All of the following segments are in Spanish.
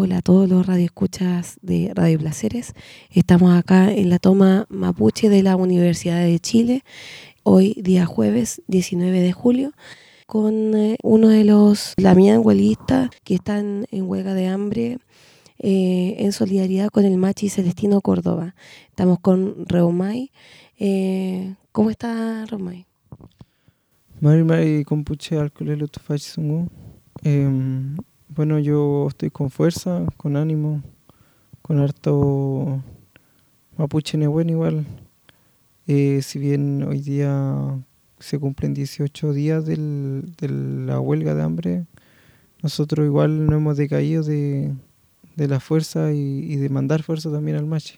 Hola a todos los radioescuchas de Radio Placeres. Estamos acá en la toma Mapuche de la Universidad de Chile, hoy día jueves 19 de julio, con uno de los lamián huelguistas que están en huelga de hambre en solidaridad con el Machi Celestino Córdoba. Estamos con Reumay. ¿Cómo está Reumay? Mari compuche alcoholelo tufachisungu. Bueno, yo estoy con fuerza, con ánimo, con harto mapuche nehuén igual. Si bien hoy día se cumplen 18 días de la huelga de hambre, nosotros igual no hemos decaído de la fuerza y de mandar fuerza también al Machi.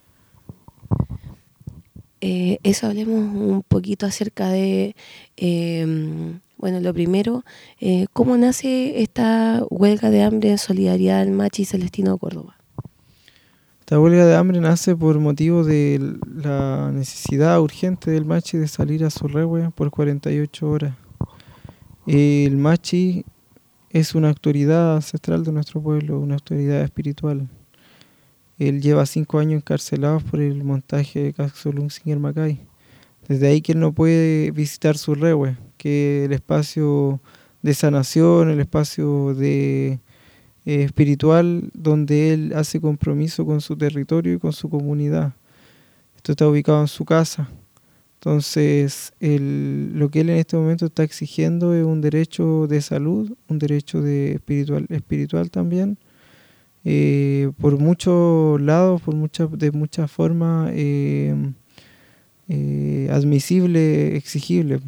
Eso, hablemos un poquito acerca de, bueno, lo primero, ¿cómo nace esta huelga de hambre en solidaridad al Machi Celestino Córdoba? Esta huelga de hambre nace por motivo de la necesidad urgente del Machi de salir a su rehue por 48 horas. El Machi es una autoridad ancestral de nuestro pueblo, una autoridad espiritual. Él lleva 5 años encarcelado por el montaje de Caxolung-Singer Macay. Desde ahí que él no puede visitar su rehue, que es el espacio de sanación, el espacio de espiritual, donde él hace compromiso con su territorio y con su comunidad. Esto está ubicado en su casa. Entonces, lo que él en este momento está exigiendo es un derecho de salud, un derecho de espiritual también, por muchos lados, de muchas formas admisible, exigible.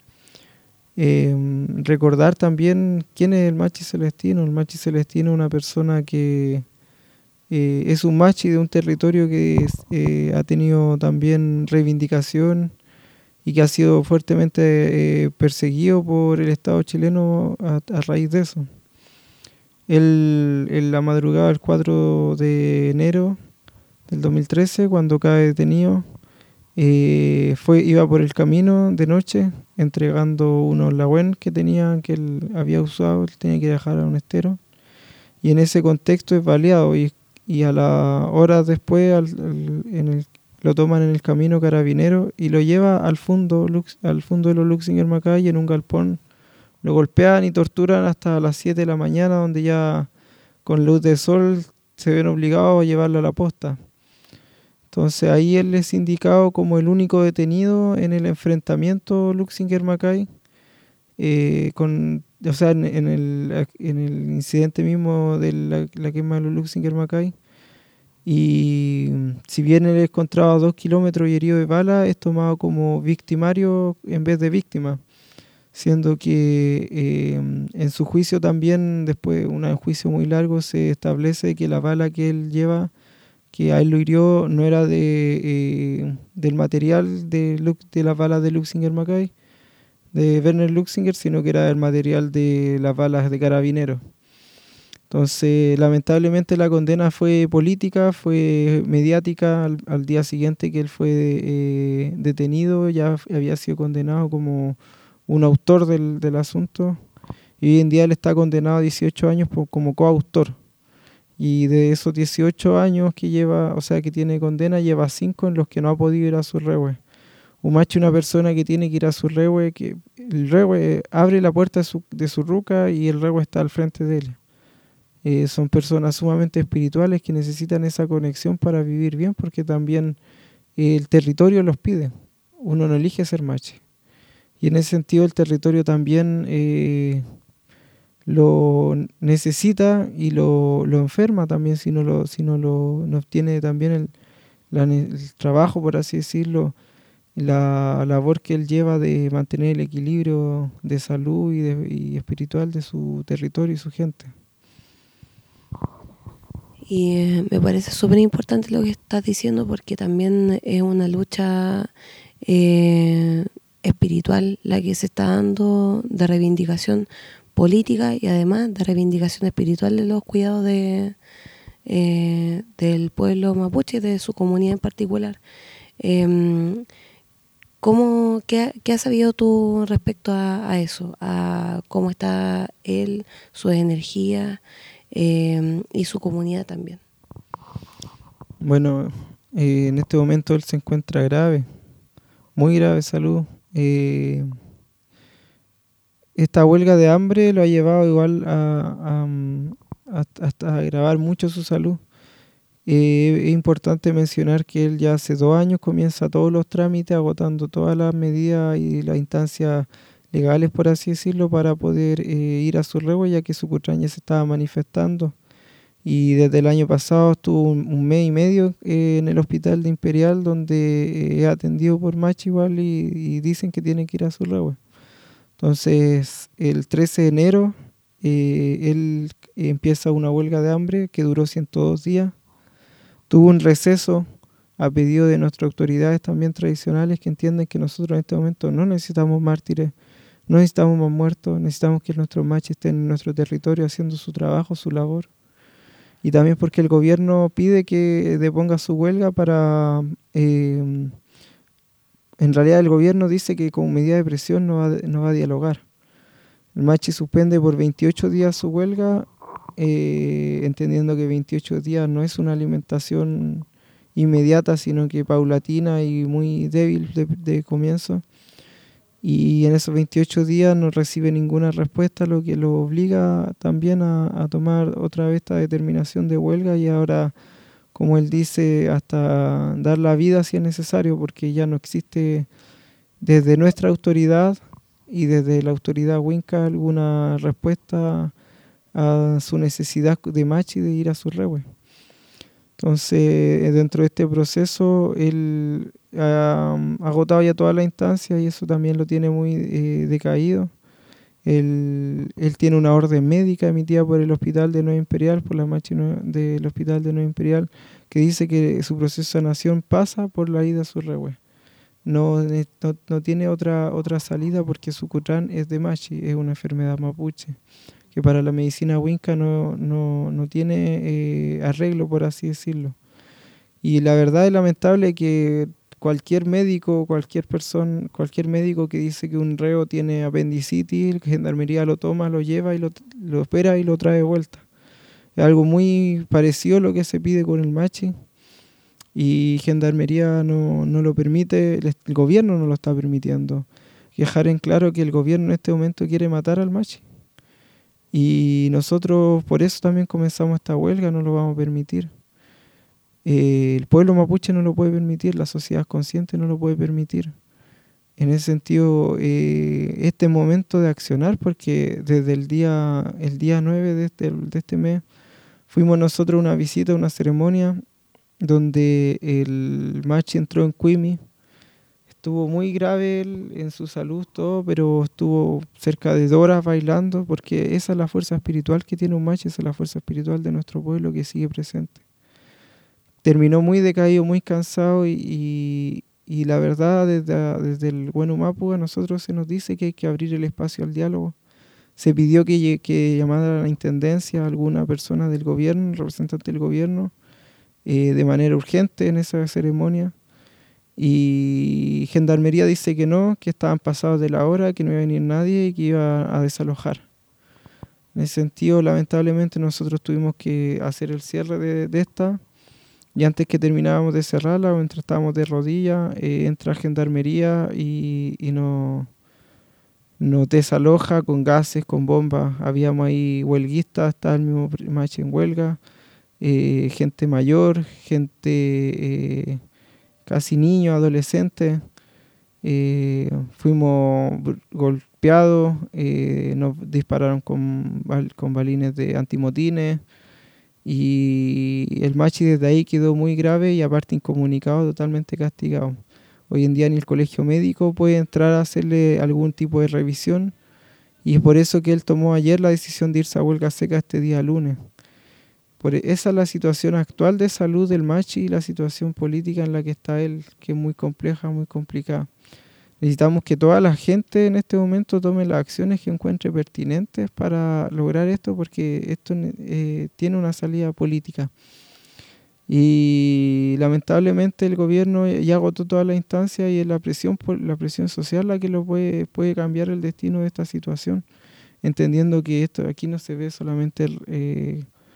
Recordar también quién es el Machi Celestino. El Machi Celestino es una persona que es un Machi de un territorio que ha tenido también reivindicación y que ha sido fuertemente perseguido por el Estado chileno a raíz de eso. Él, en la madrugada del 4 de enero del 2013, cuando cae detenido, iba por el camino de noche entregando unos lagüen que él había usado, él tenía que dejar a un estero, y en ese contexto es baleado y a las horas después lo toman en el camino carabinero y lo lleva al fondo de los Luxinger Macay, en un galpón. Lo golpean y torturan hasta las 7 de la mañana, donde ya con luz de sol se ven obligados a llevarlo a la posta. Entonces ahí él es indicado como el único detenido en el enfrentamiento Luxinger Macay, en el incidente mismo de la quema de los Luxinger Macay. Y si bien él es encontrado a 2 kilómetros y herido de bala, es tomado como victimario en vez de víctima, siendo que en su juicio también, después de un juicio muy largo, se establece que la bala que él lleva, que a él lo hirió, no era del material de las balas de Luxinger Macay, de Werner Luxinger, sino que era del material de las balas de Carabineros. Entonces, lamentablemente la condena fue política, fue mediática. Al día siguiente que él fue detenido, ya había sido condenado como un autor del asunto, y hoy en día él está condenado a 18 años como coautor. Y de esos 18 años que lleva, o sea, que tiene condena, lleva 5 en los que no ha podido ir a su rehue. Un macho es una persona que tiene que ir a su rehue, que el rehue abre la puerta de su ruca y el rehue está al frente de él. Son personas sumamente espirituales que necesitan esa conexión para vivir bien, porque también el territorio los pide. Uno no elige ser mache. Y en ese sentido el territorio también lo necesita y lo enferma también si no no obtiene también el trabajo, por así decirlo, la labor que él lleva de mantener el equilibrio de salud y espiritual de su territorio y su gente. Y me parece súper importante lo que estás diciendo, porque también es una lucha espiritual la que se está dando, de reivindicación política y además de reivindicación espiritual de los cuidados del pueblo mapuche, de su comunidad en particular. ¿Qué has sabido tú respecto a eso? A cómo está él, su energía, y su comunidad también. Bueno, en este momento él se encuentra grave, muy grave de salud. Esta huelga de hambre lo ha llevado igual hasta agravar mucho su salud. Es importante mencionar que él ya hace 2 años comienza todos los trámites, agotando todas las medidas y las instancias legales, por así decirlo, para poder ir a su Surrehue, ya que su cutraña se estaba manifestando. Y desde el año pasado estuvo un mes y medio en el hospital de Imperial, donde es atendido por Machi igual y dicen que tiene que ir a su Surrehue. Entonces, el 13 de enero, él empieza una huelga de hambre que duró 102 días. Tuvo un receso a pedido de nuestras autoridades también tradicionales, que entienden que nosotros en este momento no necesitamos mártires, no necesitamos más muertos, necesitamos que nuestros machis estén en nuestro territorio haciendo su trabajo, su labor. Y también porque el gobierno pide que deponga su huelga para... en realidad el gobierno dice que con medida de presión no va a dialogar. El machi suspende por 28 días su huelga, entendiendo que 28 días no es una alimentación inmediata, sino que paulatina y muy débil de comienzo. Y en esos 28 días no recibe ninguna respuesta, lo que lo obliga también a tomar otra vez esta determinación de huelga y ahora, como él dice, hasta dar la vida si es necesario, porque ya no existe desde nuestra autoridad y desde la autoridad Winca alguna respuesta a su necesidad de Machi de ir a su Surrehue. Entonces, dentro de este proceso, él ha agotado ya todas las instancias y eso también lo tiene muy decaído. Él tiene una orden médica emitida por el Hospital de Nueva Imperial, por la Machi del Hospital de Nueva Imperial, que dice que su proceso de sanación pasa por la ida a su Surrehue. No tiene otra salida porque su cutrán es de Machi, es una enfermedad mapuche, que para la medicina Winca no tiene arreglo, por así decirlo. Y la verdad es lamentable que cualquier médico que dice que un reo tiene apendicitis, la gendarmería lo toma, lo lleva y lo opera y lo trae de vuelta. Es algo muy parecido a lo que se pide con el Machi. Y Gendarmería no lo permite, el gobierno no lo está permitiendo. Dejar en claro que el gobierno en este momento quiere matar al Machi. Y nosotros por eso también comenzamos esta huelga, no lo vamos a permitir. El pueblo mapuche no lo puede permitir, la sociedad consciente no lo puede permitir. En ese sentido, este momento de accionar, porque desde el día 9 de este mes, fuimos nosotros a una visita, a una ceremonia, donde el Machi entró en Cuimi. Estuvo muy grave en su salud, todo, pero estuvo cerca de 2 horas bailando, porque esa es la fuerza espiritual que tiene un Machi, esa es la fuerza espiritual de nuestro pueblo que sigue presente. Terminó muy decaído, muy cansado y la verdad, desde el Bueno Mapu a nosotros se nos dice que hay que abrir el espacio al diálogo. Se pidió que llamara a la intendencia a alguna persona del gobierno, representante del gobierno, de manera urgente en esa ceremonia. Y Gendarmería dice que no, que estaban pasados de la hora, que no iba a venir nadie y que iba a desalojar. En ese sentido, lamentablemente, nosotros tuvimos que hacer el cierre de esta. Y antes que terminábamos de cerrarla, mientras estábamos de rodillas, entra Gendarmería y nos desaloja con gases, con bombas. Habíamos ahí huelguistas, estaba el mismo Machi en huelga, gente mayor, gente casi niños, adolescentes. Fuimos golpeados, nos dispararon con balines de antimotines. Y el Machi desde ahí quedó muy grave y aparte incomunicado, totalmente castigado. Hoy en día ni el colegio médico puede entrar a hacerle algún tipo de revisión y es por eso que él tomó ayer la decisión de irse a huelga seca este día lunes. Esa es la situación actual de salud del Machi y la situación política en la que está él, que es muy compleja, muy complicada. Necesitamos que toda la gente en este momento tome las acciones que encuentre pertinentes para lograr esto, porque esto tiene una salida política. Y lamentablemente el gobierno ya agotó todas las instancias y es la presión social la que lo puede cambiar el destino de esta situación, entendiendo que esto aquí no se ve solamente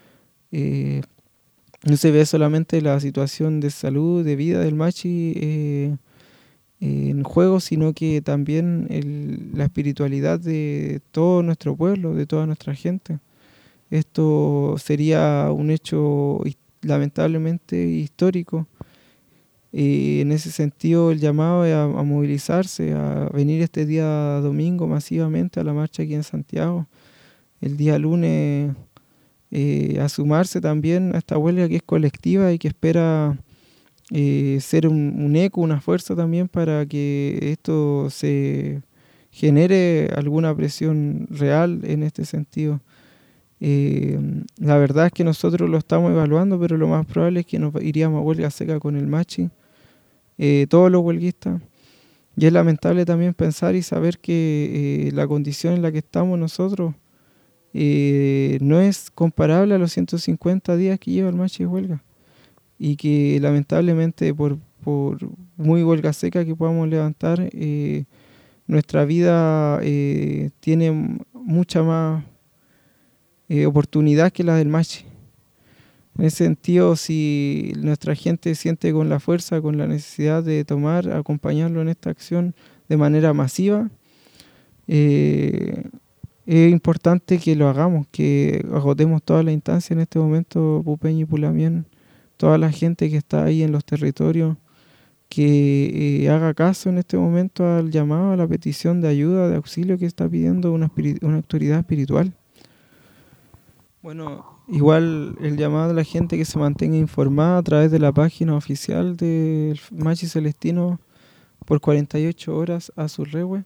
no se ve solamente la situación de salud, de vida del Machi en juego, sino que también la espiritualidad de todo nuestro pueblo, de toda nuestra gente. Esto sería un hecho lamentablemente histórico. En ese sentido, el llamado es a movilizarse, a venir este día domingo masivamente a la marcha aquí en Santiago, el día lunes a sumarse también a esta huelga que es colectiva y que espera ser un eco, una fuerza también para que esto se genere alguna presión real en este sentido. La verdad es que nosotros lo estamos evaluando, pero lo más probable es que nos iríamos a huelga seca con el Machi, todos los huelguistas. Y es lamentable también pensar y saber que la condición en la que estamos nosotros no es comparable a los 150 días que lleva el Machi de huelga. Y que lamentablemente por muy huelga seca que podamos levantar, nuestra vida tiene mucha más oportunidad que la del Machi. En ese sentido, si nuestra gente siente con la fuerza, con la necesidad de acompañarlo en esta acción de manera masiva, es importante que lo hagamos, que agotemos toda la instancia en este momento, Pupeño y Pulamien, toda la gente que está ahí en los territorios, que haga caso en este momento al llamado, a la petición de ayuda, de auxilio que está pidiendo una autoridad espiritual. Bueno, igual el llamado a la gente que se mantenga informada a través de la página oficial del Machi Celestino por 48 horas a su rewe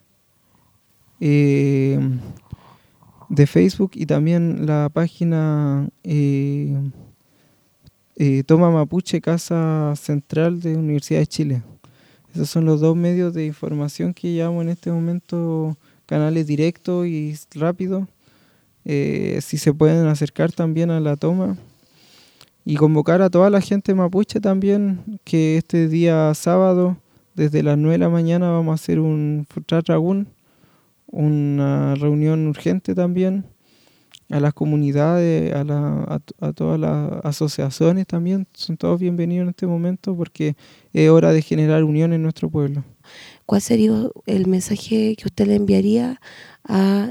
de Facebook, y también la página Toma Mapuche, Casa Central de Universidad de Chile. Esos son los dos medios de información que llevamos en este momento, canales directos y rápidos. Si se pueden acercar también a la toma y convocar a toda la gente mapuche también, que este día sábado desde las 9 de la mañana vamos a hacer un Futraragún, una reunión urgente también a las comunidades, a todas las asociaciones también. Son todos bienvenidos en este momento porque es hora de generar unión en nuestro pueblo. ¿Cuál sería el mensaje que usted le enviaría a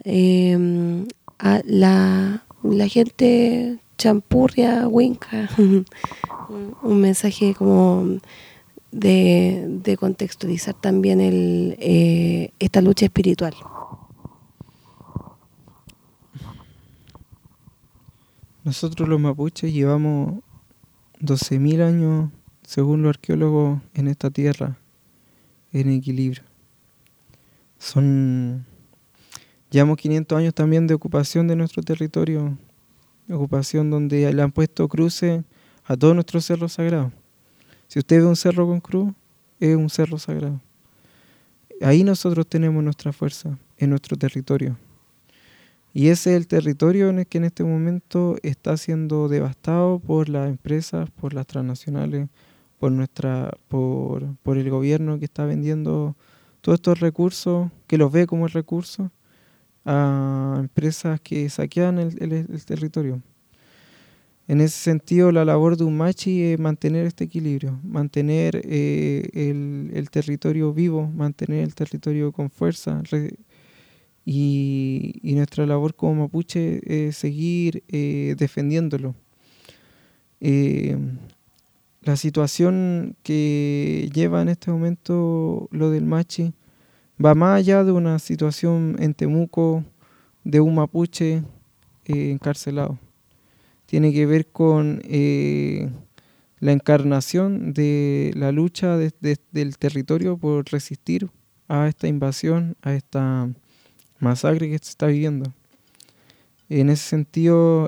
la gente champurria, huinca? Un mensaje como de contextualizar también esta lucha espiritual. Nosotros los mapuches llevamos 12.000 años, según los arqueólogos, en esta tierra, en equilibrio. Llevamos 500 años también de ocupación de nuestro territorio, ocupación donde le han puesto cruces a todos nuestros cerros sagrados. Si usted ve un cerro con cruz, es un cerro sagrado. Ahí nosotros tenemos nuestra fuerza, en nuestro territorio. Y ese es el territorio en el que en este momento está siendo devastado por las empresas, por las transnacionales, por el gobierno que está vendiendo todos estos recursos, que los ve como recursos, a empresas que saquean el territorio. En ese sentido, la labor de un Machi es mantener este equilibrio, mantener el territorio vivo, mantener el territorio con fuerza. Y nuestra labor como mapuche es seguir defendiéndolo. La situación que lleva en este momento lo del Machi va más allá de una situación en Temuco de un mapuche encarcelado. Tiene que ver con la encarnación de la lucha del territorio por resistir a esta invasión, a esta masacre que se está viviendo. En ese sentido,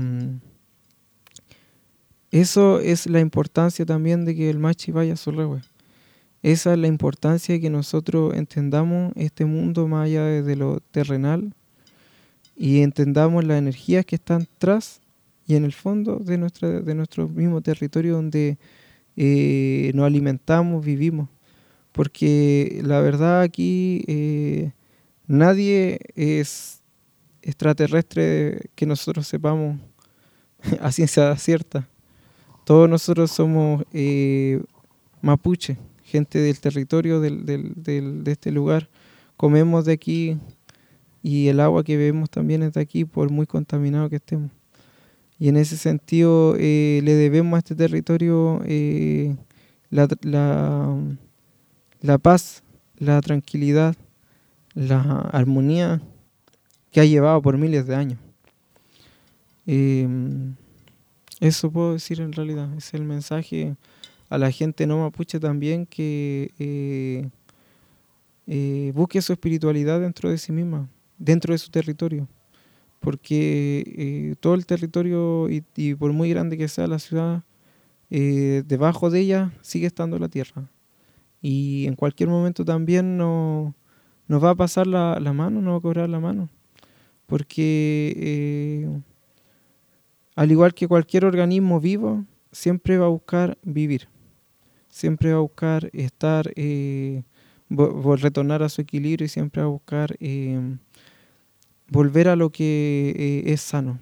eso es la importancia también de que el Machi vaya a su rewe. Esa es la importancia de que nosotros entendamos este mundo más allá de lo terrenal y entendamos las energías que están tras y en el fondo de nuestro mismo territorio donde nos alimentamos, vivimos. Porque la verdad aquí nadie es extraterrestre que nosotros sepamos. a ciencia cierta. Todos nosotros somos mapuche, gente del territorio de este lugar. Comemos de aquí y el agua que bebemos también es de aquí, por muy contaminado que estemos. Y en ese sentido le debemos a este territorio la paz, la tranquilidad, la armonía que ha llevado por miles de años. Eso puedo decir en realidad. Es el mensaje a la gente no mapuche también, que busque su espiritualidad dentro de sí misma, dentro de su territorio. Porque todo el territorio, y por muy grande que sea la ciudad, debajo de ella sigue estando la tierra. Y en cualquier momento también nos va a pasar la mano, nos va a cobrar la mano. Porque al igual que cualquier organismo vivo, siempre va a buscar vivir. Siempre va a buscar estar, retornar a su equilibrio, y siempre va a buscar volver a lo que es sano.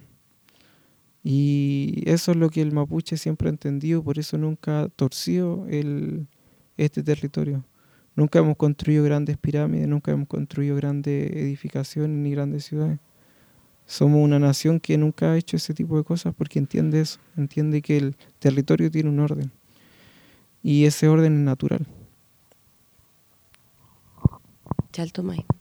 Y eso es lo que el mapuche siempre ha entendido, por eso nunca ha torcido este territorio. Nunca hemos construido grandes pirámides, nunca hemos construido grandes edificaciones ni grandes ciudades. Somos una nación que nunca ha hecho ese tipo de cosas, porque entiende eso, entiende que el territorio tiene un orden, y ese orden es natural. Chaltumay.